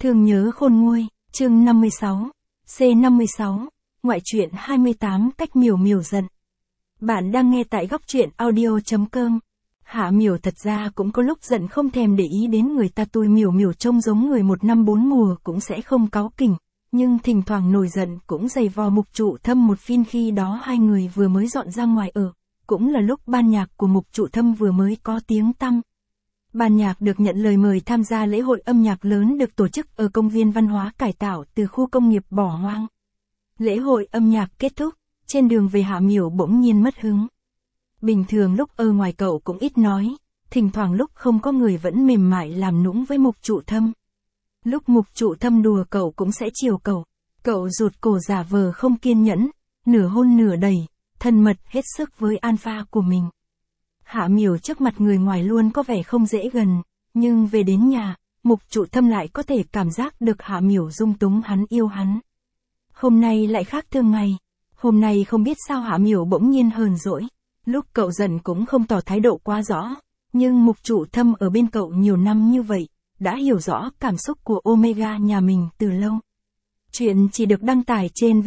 Thương nhớ khôn nguôi, chương 56, C56, ngoại truyện 28 cách miểu miểu giận. Bạn đang nghe tại góc truyện audio.com. Hạ Miểu thật ra cũng có lúc giận không thèm để ý đến người ta, tôi miểu miểu trông giống người một năm bốn mùa cũng sẽ không cáu kỉnh, nhưng thỉnh thoảng nổi giận cũng giày vò Mục Trụ Thâm một phin. Khi đó hai người vừa mới dọn ra ngoài ở, cũng là lúc ban nhạc của Mục Trụ Thâm vừa mới có tiếng tăm. Ban nhạc được nhận lời mời tham gia lễ hội âm nhạc lớn được tổ chức ở công viên văn hóa cải tạo từ khu công nghiệp bỏ hoang. Lễ hội âm nhạc kết thúc, trên đường về Hạ Miểu bỗng nhiên mất hứng. Bình thường lúc ở ngoài cậu cũng ít nói, thỉnh thoảng lúc không có người vẫn mềm mại làm nũng với Mục Trụ Thâm. Lúc Mục Trụ Thâm đùa cậu cũng sẽ chiều cậu rụt cổ giả vờ không kiên nhẫn, nửa hôn nửa đẩy, thân mật hết sức với alpha của mình. Hạ Miểu trước mặt người ngoài luôn có vẻ không dễ gần, nhưng về đến nhà, Mục Trụ Thâm lại có thể cảm giác được Hạ Miểu dung túng hắn, yêu hắn. Hôm nay lại khác thường ngày, hôm nay không biết sao Hạ Miểu bỗng nhiên hờn dỗi. Lúc cậu giận cũng không tỏ thái độ quá rõ, nhưng Mục Trụ Thâm ở bên cậu nhiều năm như vậy, đã hiểu rõ cảm xúc của Omega nhà mình từ lâu. Chuyện chỉ được đăng tải trên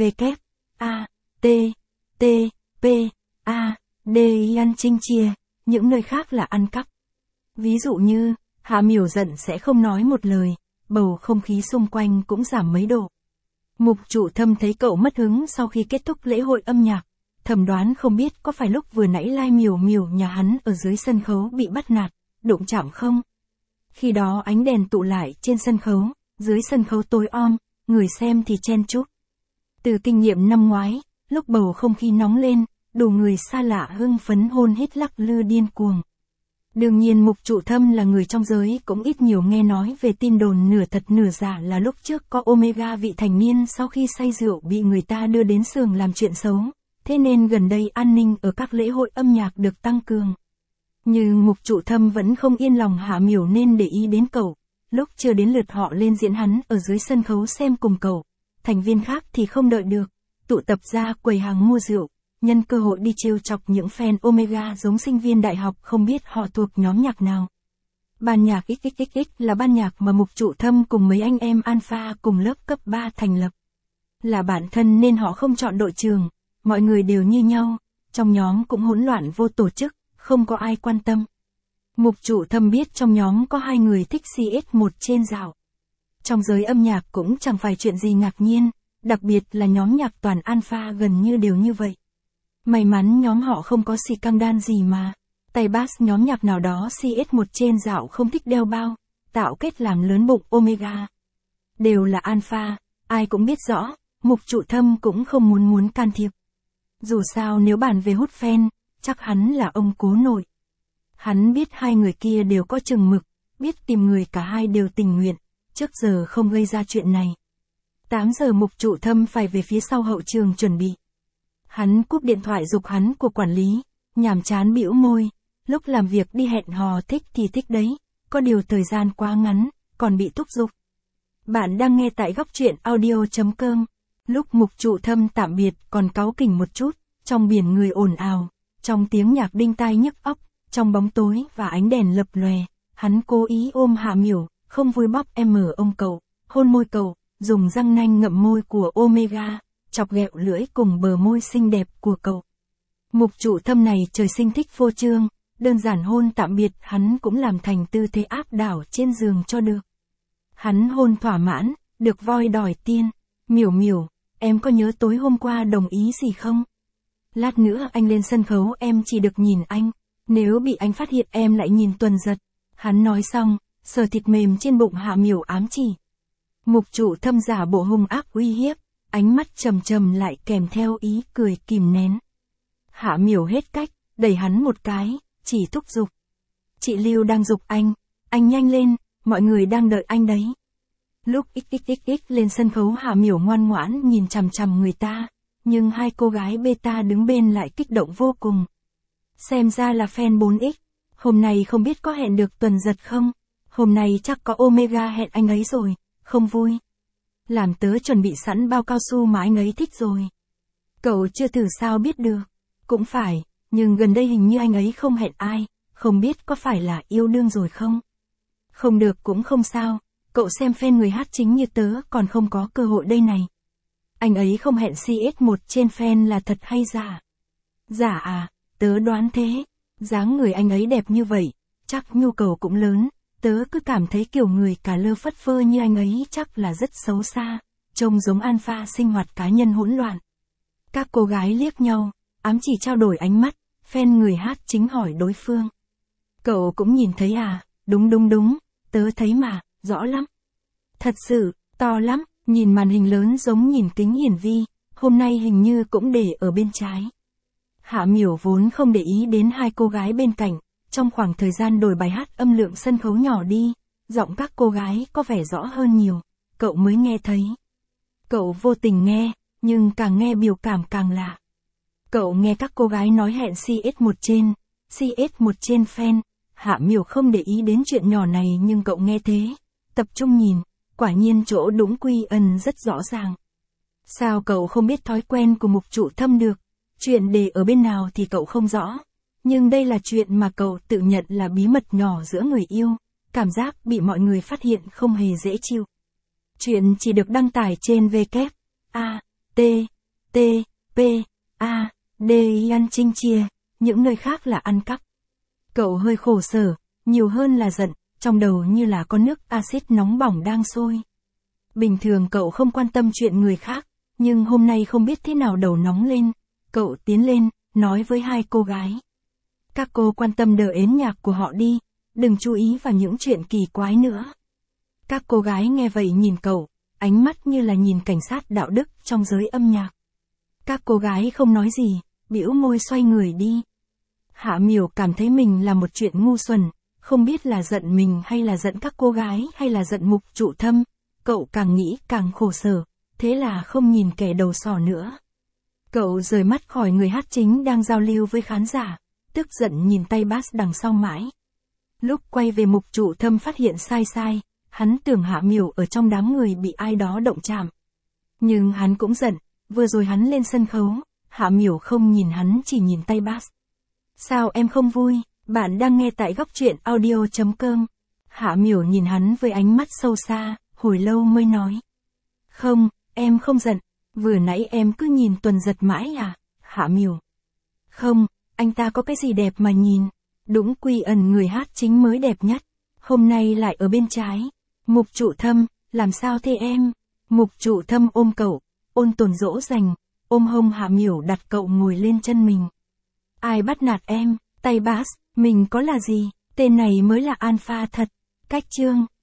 www.a.t.t.p.a.d ăn chinh chia, những nơi khác là ăn cắp. Ví dụ như, Hạ Miểu giận sẽ không nói một lời, bầu không khí xung quanh cũng giảm mấy độ. Mục Trụ Thâm thấy cậu mất hứng sau khi kết thúc lễ hội âm nhạc, thầm đoán không biết có phải lúc vừa nãy Lai Miểu Miểu nhà hắn ở dưới sân khấu bị bắt nạt, đụng chạm không? Khi đó ánh đèn tụ lại trên sân khấu, dưới sân khấu tối om, người xem thì chen chúc. Từ kinh nghiệm năm ngoái, lúc bầu không khí nóng lên, đủ người xa lạ hưng phấn hôn hít lắc lư điên cuồng. Đương nhiên Mục Trụ Thâm là người trong giới cũng ít nhiều nghe nói về tin đồn nửa thật nửa giả là lúc trước có Omega vị thành niên sau khi say rượu bị người ta đưa đến xưởng làm chuyện xấu, thế nên gần đây an ninh ở các lễ hội âm nhạc được tăng cường. Nhưng Mục Trụ Thâm vẫn không yên lòng Hạ Miểu nên để ý đến cậu, lúc chưa đến lượt họ lên diễn hắn ở dưới sân khấu xem cùng cậu, thành viên khác thì không đợi được, tụ tập ra quầy hàng mua rượu, nhân cơ hội đi trêu chọc những fan Omega giống sinh viên đại học không biết họ thuộc nhóm nhạc nào. Ban nhạc XXXX là ban nhạc mà Mục Trụ Thâm cùng mấy anh em alpha cùng lớp cấp 3 thành lập. Là bạn thân nên họ không chọn đội trưởng, mọi người đều như nhau, trong nhóm cũng hỗn loạn vô tổ chức, không có ai quan tâm. Mục Trụ Thâm biết trong nhóm có hai người thích CS1 trên dạo. Trong giới âm nhạc cũng chẳng phải chuyện gì ngạc nhiên, đặc biệt là nhóm nhạc toàn alpha gần như đều như vậy. May mắn nhóm họ không có xì căng đan gì mà. Tay bass nhóm nhạc nào đó CS1 trên dạo không thích đeo bao, tạo kết làm lớn bụng Omega. Đều là alpha, ai cũng biết rõ, Mục Trụ Thâm cũng không muốn can thiệp. Dù sao nếu bàn về hút fan, chắc hắn là ông cố nội. Hắn biết hai người kia đều có chừng mực, biết tìm người cả hai đều tình nguyện, trước giờ không gây ra chuyện này. 8 giờ Mục Trụ Thâm phải về phía sau hậu trường chuẩn bị. Hắn cúp điện thoại giục hắn của quản lý, nhàm chán bĩu môi, lúc làm việc đi hẹn hò thích thì thích đấy, có điều thời gian quá ngắn, còn bị thúc giục. Bạn đang nghe tại góc truyện audio.com. Lúc Mục Trụ Thâm tạm biệt còn cáu kỉnh một chút, trong biển người ồn ào, trong tiếng nhạc đinh tai nhức óc, trong bóng tối và ánh đèn lập lòe, hắn cố ý ôm Hạ Miểu, không vui bóp ông cậu, hôn môi cậu, dùng răng nanh ngậm môi của Omega, chọc ghẹo lưỡi cùng bờ môi xinh đẹp của cậu. Mục Trụ Thâm này trời sinh thích phô trương, đơn giản hôn tạm biệt hắn cũng làm thành tư thế áp đảo trên giường cho được. Hắn hôn thỏa mãn, được voi đòi tiên, Miểu Miểu, em có nhớ tối hôm qua đồng ý gì không? Lát nữa anh lên sân khấu em chỉ được nhìn anh, nếu bị anh phát hiện em lại nhìn Tuần Giật. Hắn nói xong, sờ thịt mềm trên bụng Hạ Miểu ám chỉ. Mục Trụ Thâm giả bộ hung ác uy hiếp, ánh mắt trầm lại kèm theo ý cười kìm nén. Hạ Miểu hết cách, đẩy hắn một cái, chỉ thúc giục. Chị Lưu đang giục anh nhanh lên, mọi người đang đợi anh đấy. Lúc XXXX lên sân khấu Hạ Miểu ngoan ngoãn nhìn chằm người ta, nhưng hai cô gái beta đứng bên lại kích động vô cùng. Xem ra là fan 4X, hôm nay không biết có hẹn được Tuần Giật không? Hôm nay chắc có Omega hẹn anh ấy rồi, không vui. Làm tớ chuẩn bị sẵn bao cao su mà anh ấy thích rồi. Cậu chưa thử sao biết được. Cũng phải, nhưng gần đây hình như anh ấy không hẹn ai, không biết có phải là yêu đương rồi không? Không được cũng không sao, cậu xem fan người hát chính như tớ còn không có cơ hội đây này. Anh ấy không hẹn CS1 trên fan là thật hay giả? Giả à, tớ đoán thế. Dáng người anh ấy đẹp như vậy, chắc nhu cầu cũng lớn. Tớ cứ cảm thấy kiểu người cả lơ phất phơ như anh ấy chắc là rất xấu xa, trông giống alpha sinh hoạt cá nhân hỗn loạn. Các cô gái liếc nhau, ám chỉ trao đổi ánh mắt, fan người hát chính hỏi đối phương. Cậu cũng nhìn thấy à? Đúng, tớ thấy mà, rõ lắm. Thật sự, to lắm, nhìn màn hình lớn giống nhìn kính hiển vi, hôm nay hình như cũng để ở bên trái. Hạ Miểu vốn không để ý đến hai cô gái bên cạnh, trong khoảng thời gian đổi bài hát âm lượng sân khấu nhỏ đi, giọng các cô gái có vẻ rõ hơn nhiều, cậu mới nghe thấy. Cậu vô tình nghe, nhưng càng nghe biểu cảm càng lạ. Cậu nghe các cô gái nói hẹn CS1 trên fan, Hạ Miểu không để ý đến chuyện nhỏ này nhưng cậu nghe thế, tập trung nhìn, quả nhiên chỗ đúng quy ẩn rất rõ ràng. Sao cậu không biết thói quen của Mục Trụ Thâm được, chuyện để ở bên nào thì cậu không rõ, nhưng đây là chuyện mà cậu tự nhận là bí mật nhỏ giữa người yêu, cảm giác bị mọi người phát hiện không hề dễ chịu. Chuyện chỉ được đăng tải trên WATTPA ăn chinh chia, những nơi khác là ăn cắp. Cậu hơi khổ sở, nhiều hơn là giận, trong đầu như là con nước axit nóng bỏng đang sôi. Bình thường cậu không quan tâm chuyện người khác, nhưng hôm nay không biết thế nào đầu nóng lên, cậu tiến lên, nói với hai cô gái. Các cô quan tâm đờ ến nhạc của họ đi, đừng chú ý vào những chuyện kỳ quái nữa. Các cô gái nghe vậy nhìn cậu, ánh mắt như là nhìn cảnh sát đạo đức trong giới âm nhạc. Các cô gái không nói gì, bĩu môi xoay người đi. Hạ Miểu cảm thấy mình là một chuyện ngu xuẩn, không biết là giận mình hay là giận các cô gái hay là giận Mục Trụ Thâm, cậu càng nghĩ càng khổ sở, thế là không nhìn kẻ đầu sỏ nữa. Cậu rời mắt khỏi người hát chính đang giao lưu với khán giả, tức giận nhìn tay bass đằng sau mãi. Lúc quay về Mục Trụ Thâm phát hiện sai, hắn tưởng Hạ Miểu ở trong đám người bị ai đó động chạm. Nhưng hắn cũng giận, vừa rồi hắn lên sân khấu, Hạ Miểu không nhìn hắn chỉ nhìn tay bass. Sao em không vui? Bạn đang nghe tại góc truyện audio.com. Hạ Miểu nhìn hắn với ánh mắt sâu xa, hồi lâu mới nói. Không, em không giận, vừa nãy em cứ nhìn Tuần Giật mãi à, Hạ Miểu. Không, anh ta có cái gì đẹp mà nhìn, đúng quy ẩn người hát chính mới đẹp nhất, hôm nay lại ở bên trái. Mục Trụ Thâm, làm sao thế em? Mục Trụ Thâm ôm cậu, ôn tồn dỗ dành, ôm hông Hạ Miểu đặt cậu ngồi lên chân mình. Ai bắt nạt em, tay bass, mình có là gì, tên này mới là alpha thật. Cách chương